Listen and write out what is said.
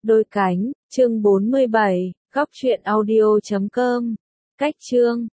Đôi cánh, chương 47, góc truyện audio.com. Cách chương